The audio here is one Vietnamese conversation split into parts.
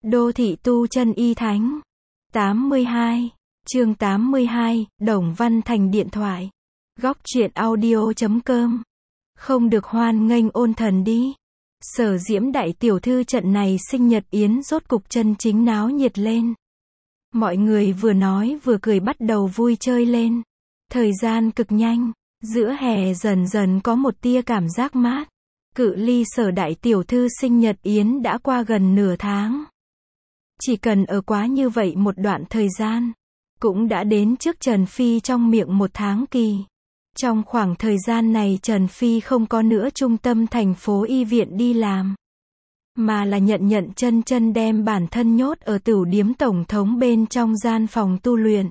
Đô thị tu chân y thánh. 82. Chương 82, Đồng Văn Thành điện thoại. Góc truyện audio.com. Không được hoan nghênh ôn thần đi. Sở Diễm đại tiểu thư trận này sinh nhật yến rốt cục chân chính náo nhiệt lên. Mọi người vừa nói vừa cười bắt đầu vui chơi lên. Thời gian cực nhanh, giữa hè dần dần có một tia cảm giác mát. Cự ly Sở đại tiểu thư sinh nhật yến đã qua gần nửa tháng. Chỉ cần ở quá như vậy một đoạn thời gian, cũng đã đến trước Trần Phi trong miệng một tháng kỳ. Trong khoảng thời gian này Trần Phi không có nữa trung tâm thành phố y viện đi làm, mà là nhận chân đem bản thân nhốt ở tửu điếm tổng thống bên trong gian phòng tu luyện.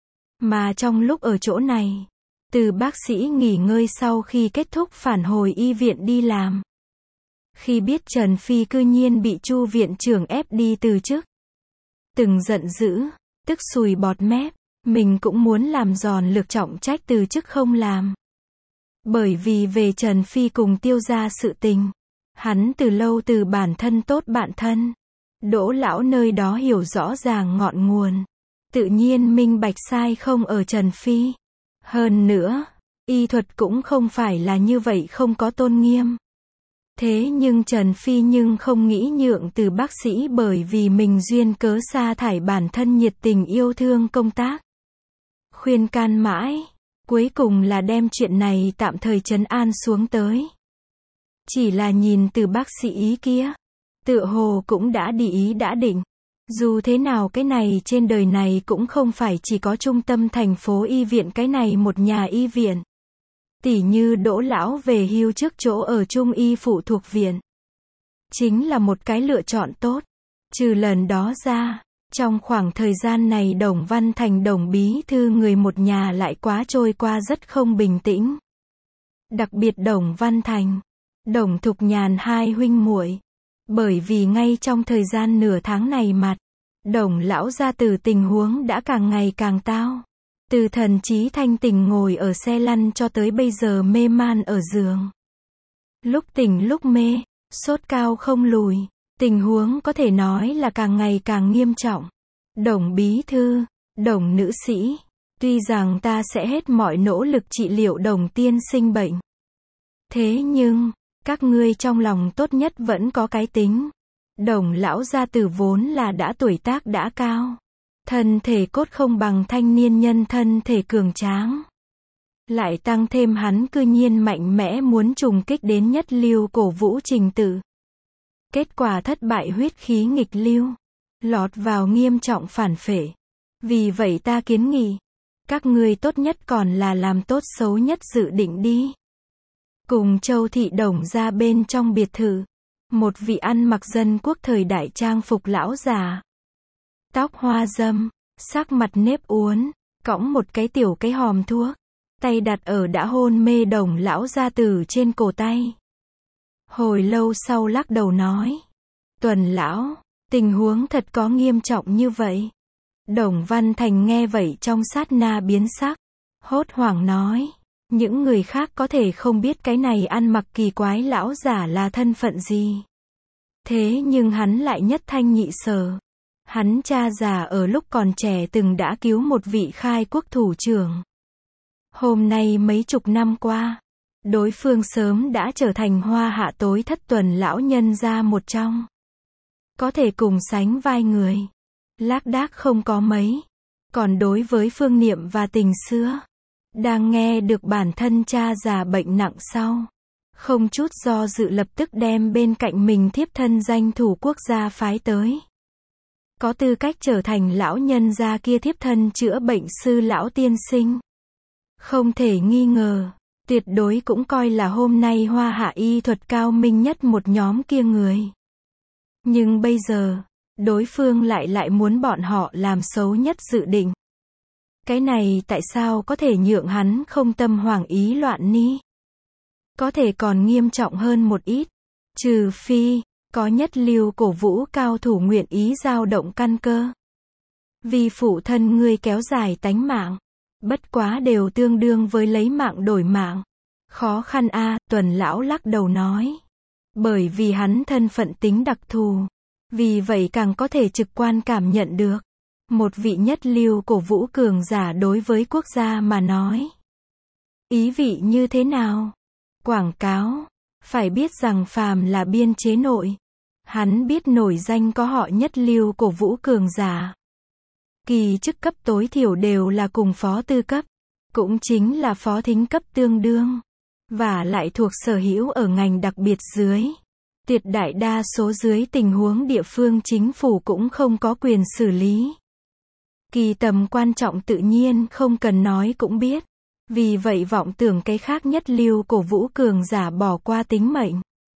Mà trong lúc ở chỗ này, từ bác sĩ nghỉ ngơi sau khi kết thúc phản hồi y viện đi làm. Khi biết Trần Phi cư nhiên bị Chu viện trưởng ép đi từ chức, từng giận dữ, tức sùi bọt mép, mình cũng muốn làm giòn lược trọng trách từ chức không làm. Bởi vì về Trần Phi cùng Tiêu gia sự tình, hắn từ lâu từ bản thân tốt bạn thân, Đỗ lão nơi đó hiểu rõ ràng ngọn nguồn, tự nhiên minh bạch sai không ở Trần Phi. Hơn nữa, y thuật cũng không phải là như vậy không có tôn nghiêm. Thế nhưng Trần Phi nhưng không nghĩ nhượng từ bác sĩ bởi vì mình duyên cớ sa thải bản thân nhiệt tình yêu thương công tác. Khuyên can mãi, cuối cùng là đem chuyện này tạm thời trấn an xuống tới. Chỉ là nhìn từ bác sĩ ý kia, tựa hồ cũng đã đi ý đã định. Dù thế nào cái này trên đời này cũng không phải chỉ có trung tâm thành phố y viện cái này một nhà y viện. Tỉ như Đỗ lão về hưu trước chỗ ở Trung y phụ thuộc viện, chính là một cái lựa chọn tốt. Trừ lần đó ra, trong khoảng thời gian này Đồng Văn Thành Đồng bí thư người một nhà lại quá trôi qua rất không bình tĩnh. Đặc biệt Đồng Văn Thành, Đồng Thục Nhàn hai huynh muội, bởi vì ngay trong thời gian nửa tháng này mặt, Đồng lão gia tử tình huống đã càng ngày càng tao. Từ thần trí thanh tỉnh ngồi ở xe lăn cho tới bây giờ mê man ở giường. Lúc tỉnh lúc mê, sốt cao không lùi, tình huống có thể nói là càng ngày càng nghiêm trọng. Đồng bí thư, Đồng nữ sĩ, tuy rằng ta sẽ hết mọi nỗ lực trị liệu Đồng tiên sinh bệnh. Thế nhưng, các ngươi trong lòng tốt nhất vẫn có cái tính. Đồng lão gia tử vốn là đã tuổi tác đã cao. Thân thể cốt không bằng thanh niên nhân thân thể cường tráng. Lại tăng thêm hắn cư nhiên mạnh mẽ muốn trùng kích đến nhất lưu cổ vũ trình tự. Kết quả thất bại huyết khí nghịch lưu, lọt vào nghiêm trọng phản phệ. Vì vậy ta kiến nghị, các ngươi tốt nhất còn là làm tốt xấu nhất dự định đi. Cùng Châu thị Đồng ra bên trong biệt thự, một vị ăn mặc dân quốc thời đại trang phục lão già. Tóc hoa râm, sắc mặt nếp uốn, cõng một cái tiểu cái hòm thuốc, tay đặt ở đã hôn mê Đồng lão gia tử trên cổ tay. Hồi lâu sau lắc đầu nói, Tuần lão, tình huống thật có nghiêm trọng như vậy? Đồng Văn Thành nghe vậy trong sát na biến sắc, hốt hoảng nói, những người khác có thể không biết cái này ăn mặc kỳ quái lão giả là thân phận gì. Thế nhưng hắn lại nhất thanh nhị sở. Hắn cha già ở lúc còn trẻ từng đã cứu một vị khai quốc thủ trưởng. Hôm nay mấy chục năm qua, đối phương sớm đã trở thành hoa hạ tối thất tuần lão nhân gia một trong. Có thể cùng sánh vai người. Lác đác không có mấy. Còn đối với phương niệm và tình xưa, đang nghe được bản thân cha già bệnh nặng sau, không chút do dự lập tức đem bên cạnh mình thiếp thân danh thủ quốc gia phái tới. Có tư cách trở thành lão nhân gia kia thiếp thân chữa bệnh sư lão tiên sinh. Không thể nghi ngờ, tuyệt đối cũng coi là hôm nay hoa hạ y thuật cao minh nhất một nhóm kia người. Nhưng bây giờ, đối phương lại muốn bọn họ làm xấu nhất dự định. Cái này tại sao có thể nhượng hắn không tâm hoảng ý loạn ni? Có thể còn nghiêm trọng hơn một ít. Trừ phi có nhất lưu cổ vũ cao thủ nguyện ý dao động căn cơ. Vì phụ thân ngươi kéo dài tánh mạng, bất quá đều tương đương với lấy mạng đổi mạng. Khó khăn a, Tuần lão lắc đầu nói. Bởi vì hắn thân phận tính đặc thù, Vì vậy càng có thể trực quan cảm nhận được một vị nhất lưu cổ vũ cường giả đối với quốc gia mà nói. Ý vị như thế nào? Quảng cáo. Phải biết rằng phàm là biên chế nội, hắn biết nổi danh có họ nhất lưu cổ vũ cường giả. Kỳ chức cấp tối thiểu đều là cùng phó tư cấp, cũng chính là phó thính cấp tương đương, và lại thuộc sở hữu ở ngành đặc biệt dưới. Tuyệt đại đa số dưới tình huống địa phương chính phủ cũng không có quyền xử lý. Kỳ tầm quan trọng tự nhiên không cần nói cũng biết. Vì vậy vọng tưởng cái khác nhất lưu cổ vũ cường giả bỏ qua tính mệnh,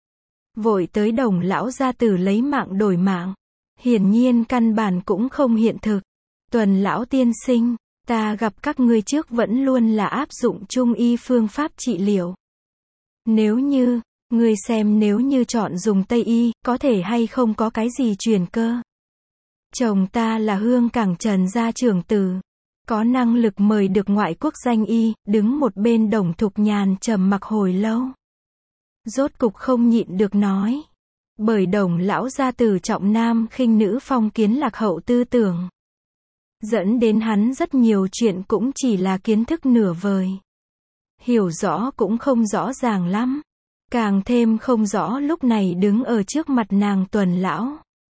vội tới Đồng lão gia tử lấy mạng đổi mạng, hiển nhiên căn bản cũng không hiện thực. Tuần lão tiên sinh, ta gặp các ngươi trước vẫn luôn là áp dụng trung y phương pháp trị liệu. Nếu như, ngươi xem nếu như chọn dùng Tây y, có thể hay không có cái gì truyền cơ. Chồng ta là Hương Cảng Trần gia trưởng tử, có năng lực mời được ngoại quốc danh y. Đứng một bên Đồng Thục Nhàn trầm mặc hồi lâu, rốt cục không nhịn được nói. Bởi Đồng lão gia tử trọng nam khinh nữ, phong kiến lạc hậu tư tưởng, dẫn đến hắn rất nhiều chuyện cũng chỉ là kiến thức nửa vời, hiểu rõ cũng không rõ ràng lắm, càng thêm không rõ lúc này đứng ở trước mặt nàng Tuần lão,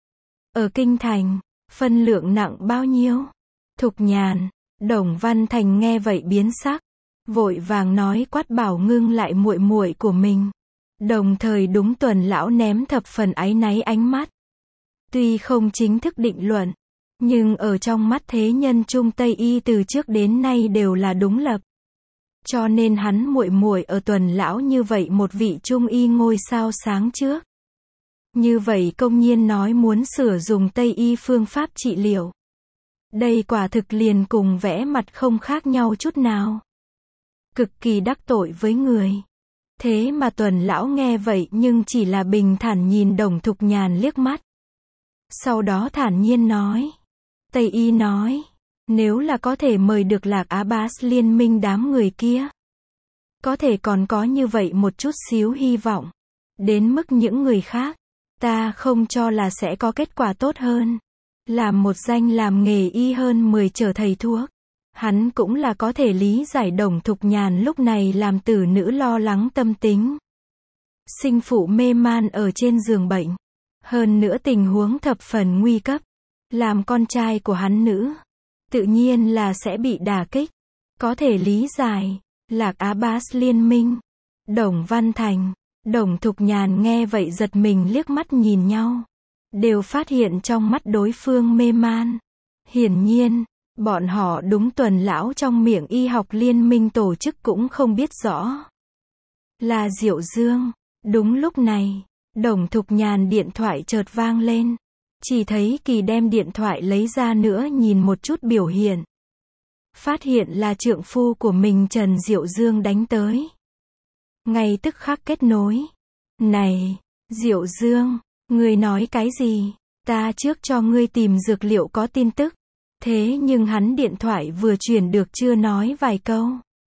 ở kinh thành, phân lượng nặng bao nhiêu. Thục Nhàn. Đồng Văn Thành nghe vậy biến sắc, vội vàng nói quát bảo ngưng lại muội muội của mình, đồng thời đúng Tuần lão ném thập phần áy náy ánh mắt. Tuy không chính thức định luận, nhưng ở trong mắt thế nhân Trung Tây y từ trước đến nay đều là đúng lập. Cho nên hắn muội muội ở Tuần lão như vậy một vị Trung y ngôi sao sáng trước, như vậy công nhiên nói muốn sử dụng Tây y phương pháp trị liệu. Đây quả thực liền cùng vẽ mặt không khác nhau chút nào. Cực kỳ đắc tội với người. Thế mà Tuần lão nghe vậy nhưng chỉ là bình thản nhìn Đồng Thục Nhàn liếc mắt. Sau đó thản nhiên nói. Tây y nói, nếu là có thể mời được Lạc Abbas liên minh đám người kia, có thể còn có như vậy một chút xíu hy vọng. Đến mức những người khác, ta không cho là sẽ có kết quả tốt hơn. Làm một danh làm nghề y hơn 10 trở thầy thuốc. Hắn cũng là có thể lý giải Đồng Thục Nhàn lúc này làm tử nữ lo lắng tâm tính. Sinh phụ mê man ở trên giường bệnh. Hơn nữa tình huống thập phần nguy cấp. Làm con trai của hắn nữ, tự nhiên là sẽ bị đả kích. Có thể lý giải. Lạc Abbas liên minh. Đồng Văn Thành, Đồng Thục Nhàn nghe vậy giật mình liếc mắt nhìn nhau. Đều phát hiện trong mắt đối phương mê man. Hiển nhiên, bọn họ đúng Tuần lão trong miệng y học liên minh tổ chức cũng không biết rõ. Là Diệu Dương. Đúng lúc này, Đồng Thục Nhàn điện thoại chợt vang lên. Chỉ thấy Kỳ đem điện thoại lấy ra nữa nhìn một chút biểu hiện. Phát hiện là trượng phu của mình Trần Diệu Dương đánh tới. Ngay tức khắc kết nối. Này, Diệu Dương, ngươi nói cái gì? Ta trước cho ngươi tìm dược liệu có tin tức. Thế nhưng hắn điện thoại vừa truyền được chưa nói vài câu,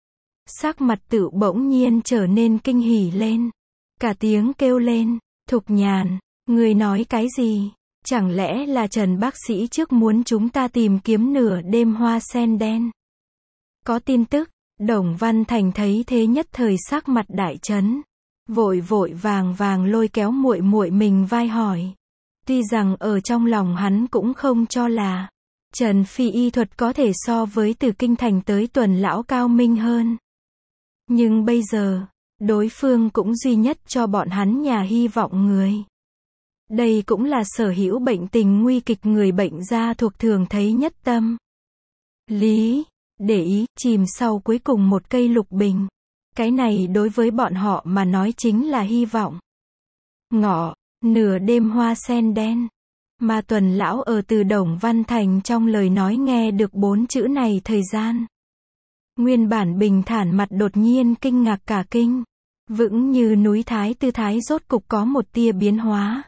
sắc mặt Tự bỗng nhiên trở nên kinh hỉ lên. Cả tiếng kêu lên, Thục Nhàn, ngươi nói cái gì? Chẳng lẽ là Trần bác sĩ trước muốn chúng ta tìm kiếm nửa đêm hoa sen đen? Có tin tức. Đồng Văn Thành thấy thế nhất thời sắc mặt đại chấn, vội vàng lôi kéo muội muội mình vai hỏi. Tuy rằng ở trong lòng hắn cũng không cho là Trần Phi y thuật có thể so với từ kinh thành tới Tuần lão cao minh hơn. Nhưng bây giờ, đối phương cũng duy nhất cho bọn hắn nhà hy vọng người. Đây cũng là sở hữu bệnh tình nguy kịch người bệnh gia thuộc thường thấy nhất tâm lý, để ý, chìm sau cuối cùng một cây lục bình. Cái này đối với bọn họ mà nói chính là hy vọng. Ngọ, nửa đêm hoa sen đen. Mà Tuần lão ở từ Đồng Văn Thành trong lời nói nghe được 4 chữ này thời gian. Nguyên bản bình thản mặt đột nhiên kinh ngạc cả kinh. Vững như núi Thái tư thái rốt cục có một tia biến hóa.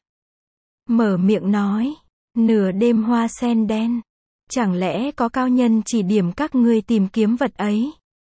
Mở miệng nói, nửa đêm hoa sen đen. Chẳng lẽ có cao nhân chỉ điểm các ngươi tìm kiếm vật ấy?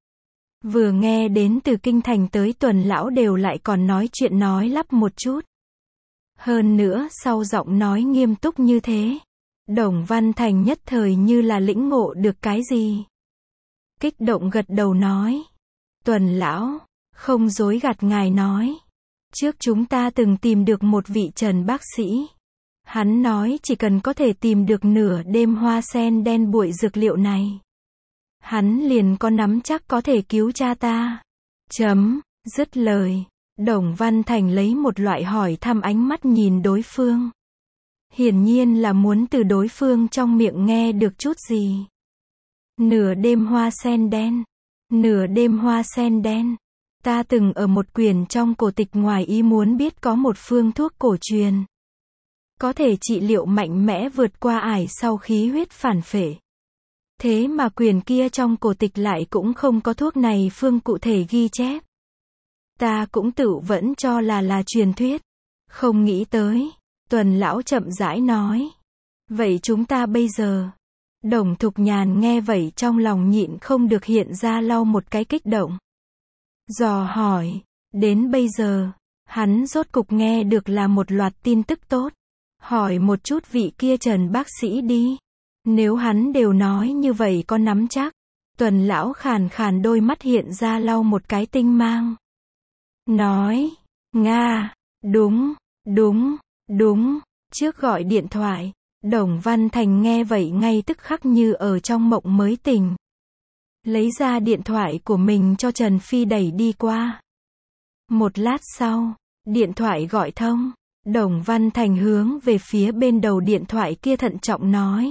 Vừa nghe đến từ kinh thành tới Tuần lão đều lại còn nói chuyện nói lắp một chút. Hơn nữa sau giọng nói nghiêm túc như thế, Đồng Văn Thành nhất thời như là lĩnh ngộ được cái gì. Kích động gật đầu nói. Tuần lão, không dối gạt ngài nói. Trước chúng ta từng tìm được một vị Trần bác sĩ. Hắn nói chỉ cần có thể tìm được nửa đêm hoa sen đen bụi dược liệu này, hắn liền có nắm chắc có thể cứu cha ta. Dứt lời, Đồng Văn Thành lấy một loại hỏi thăm ánh mắt nhìn đối phương. Hiển nhiên là muốn từ đối phương trong miệng nghe được chút gì. Nửa đêm hoa sen đen. Nửa đêm hoa sen đen. Ta từng ở một quyển trong cổ tịch ngoài ý muốn biết có một phương thuốc cổ truyền. Có thể trị liệu mạnh mẽ vượt qua ải sau khí huyết phản phệ. Thế mà quyển kia trong cổ tịch lại cũng không có thuốc này phương cụ thể ghi chép. Ta cũng tự vẫn cho là truyền thuyết. Không nghĩ tới. Tuần lão chậm rãi nói. Vậy chúng ta bây giờ. Đồng Thục Nhàn nghe vậy trong lòng nhịn không được hiện ra lau một cái kích động. Dò hỏi. Đến bây giờ, hắn rốt cục nghe được là một loạt tin tức tốt. Hỏi một chút vị kia Trần bác sĩ đi. Nếu hắn đều nói như vậy có nắm chắc. Tuần lão khàn khàn đôi mắt hiện ra lau một cái tinh mang. Nói. Nga. Đúng. Trước gọi điện thoại. Đồng Văn Thành nghe vậy ngay tức khắc như ở trong mộng mới tỉnh. Lấy ra điện thoại của mình cho Trần Phi đẩy đi qua. Một lát sau, điện thoại gọi thông. Đồng Văn Thành hướng về phía bên đầu điện thoại kia thận trọng nói.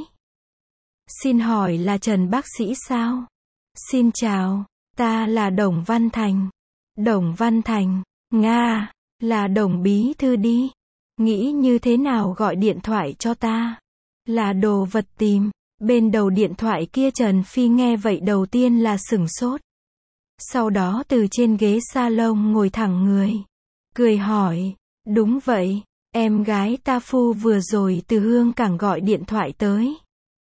Xin hỏi là Trần bác sĩ sao? Xin chào, ta là Đồng Văn Thành. Đồng Văn Thành, Nga, là Đồng bí thư đi. Nghĩ như thế nào gọi điện thoại cho ta? Là đồ vật tìm. Bên đầu điện thoại kia Trần Phi nghe vậy đầu tiên là sửng sốt. Sau đó từ trên ghế salon ngồi thẳng người. Cười hỏi, đúng vậy, em gái ta Phu vừa rồi từ Hương Cảng gọi điện thoại tới.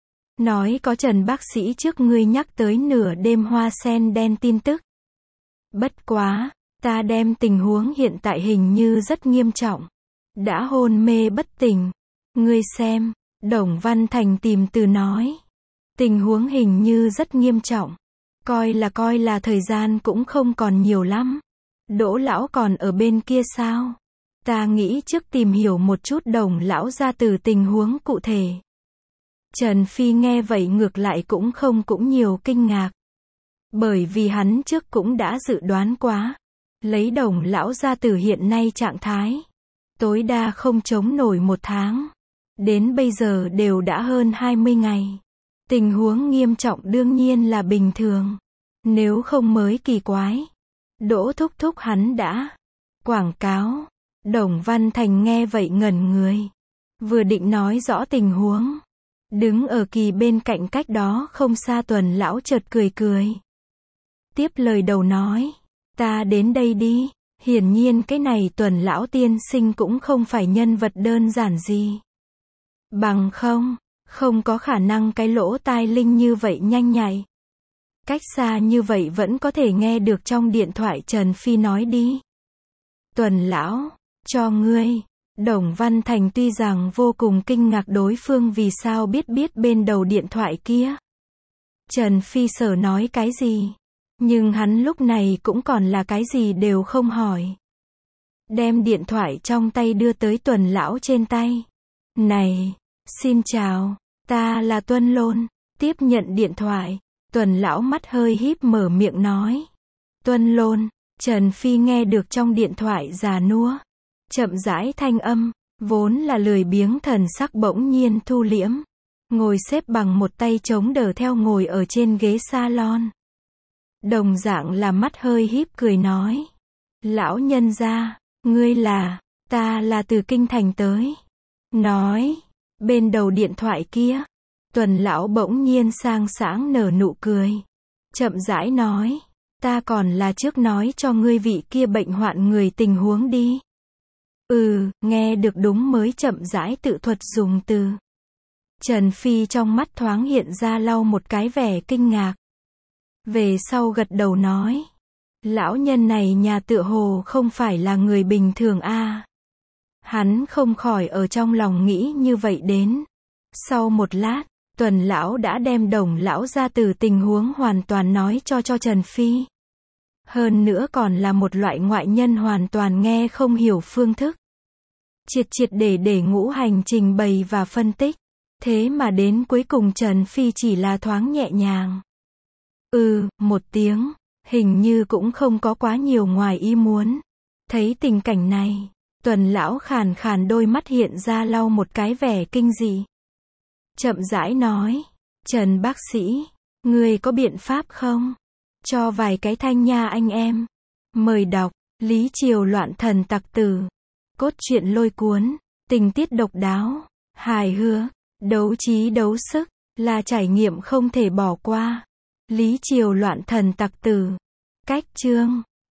Nói có Trần bác sĩ trước ngươi nhắc tới nửa đêm hoa sen đen tin tức. Bất quá, ta đem tình huống hiện tại hình như rất nghiêm trọng. Đã hôn mê bất tỉnh. Ngươi xem, Đồng Văn Thành tìm từ nói. Tình huống hình như rất nghiêm trọng. Coi là thời gian cũng không còn nhiều lắm. Đỗ lão còn ở bên kia sao? Ta nghĩ trước tìm hiểu một chút Đồng lão ra từ tình huống cụ thể. Trần Phi nghe vậy ngược lại cũng nhiều kinh ngạc. Bởi vì hắn trước cũng đã dự đoán quá. Lấy Đồng lão ra từ hiện nay trạng thái. Tối đa không chống nổi 1 tháng. Đến bây giờ đều đã hơn 20 ngày. Tình huống nghiêm trọng đương nhiên là bình thường. Nếu không mới kỳ quái. Đỗ thúc thúc hắn đã quảng cáo. Đồng Văn Thành nghe vậy ngẩn người. Vừa định nói rõ tình huống. Đứng ở kỳ bên cạnh cách đó không xa Tuần lão chợt cười. Tiếp lời đầu nói. Ta đến đây đi. Hiển nhiên cái này Tuần lão tiên sinh cũng không phải nhân vật đơn giản gì. Bằng không có khả năng cái lỗ tai linh như vậy nhanh nhạy. Cách xa như vậy vẫn có thể nghe được trong điện thoại Trần Phi nói đi. Tuần lão, cho ngươi. Đồng Văn Thành tuy rằng vô cùng kinh ngạc đối phương vì sao biết bên đầu điện thoại kia. Trần Phi sở nói cái gì. Nhưng hắn lúc này cũng còn là cái gì đều không hỏi. Đem điện thoại trong tay đưa tới Tuần lão trên tay. Này, xin chào, ta là Tuân Lôn. Tiếp nhận điện thoại, Tuần lão mắt hơi híp mở miệng nói. Tuân Lôn, Trần Phi nghe được trong điện thoại già nua. Chậm rãi thanh âm, vốn là lười biếng thần sắc bỗng nhiên thu liễm. Ngồi xếp bằng một tay chống đỡ theo ngồi ở trên ghế salon. Đồng dạng là mắt hơi híp cười nói. Lão nhân gia, ngươi là, ta là từ Kinh Thành tới. Nói, bên đầu điện thoại kia, Tuần lão bỗng nhiên sang sáng nở nụ cười. Chậm rãi nói, ta còn là trước nói cho ngươi vị kia bệnh hoạn người tình huống đi. Nghe được đúng mới chậm rãi tự thuật dùng từ. Trần Phi trong mắt thoáng hiện ra lau một cái vẻ kinh ngạc. Về sau gật đầu nói. Lão nhân này nhà tựa hồ không phải là người bình thường a. Hắn không khỏi ở trong lòng nghĩ như vậy đến. Sau một lát, Tuần lão đã đem Đồng lão gia tử tình huống hoàn toàn nói cho Trần Phi. Hơn nữa còn là một loại ngoại nhân hoàn toàn nghe không hiểu phương thức. Triệt triệt để ngũ hành trình bày và phân tích. Thế mà đến cuối cùng Trần Phi chỉ là thoáng nhẹ nhàng. Một tiếng, hình như cũng không có quá nhiều ngoài ý muốn. Thấy tình cảnh này, Tuần lão khàn khàn đôi mắt hiện ra lau một cái vẻ kinh dị. Chậm rãi nói, Trần bác sĩ, người có biện pháp không? Cho vài cái thanh nha anh em. Mời đọc, Lý Triều loạn thần tặc tử. Cốt truyện lôi cuốn, tình tiết độc đáo, hài hước, đấu trí đấu sức, là trải nghiệm không thể bỏ qua. Lý Triều loạn thần tặc tử. Cách chương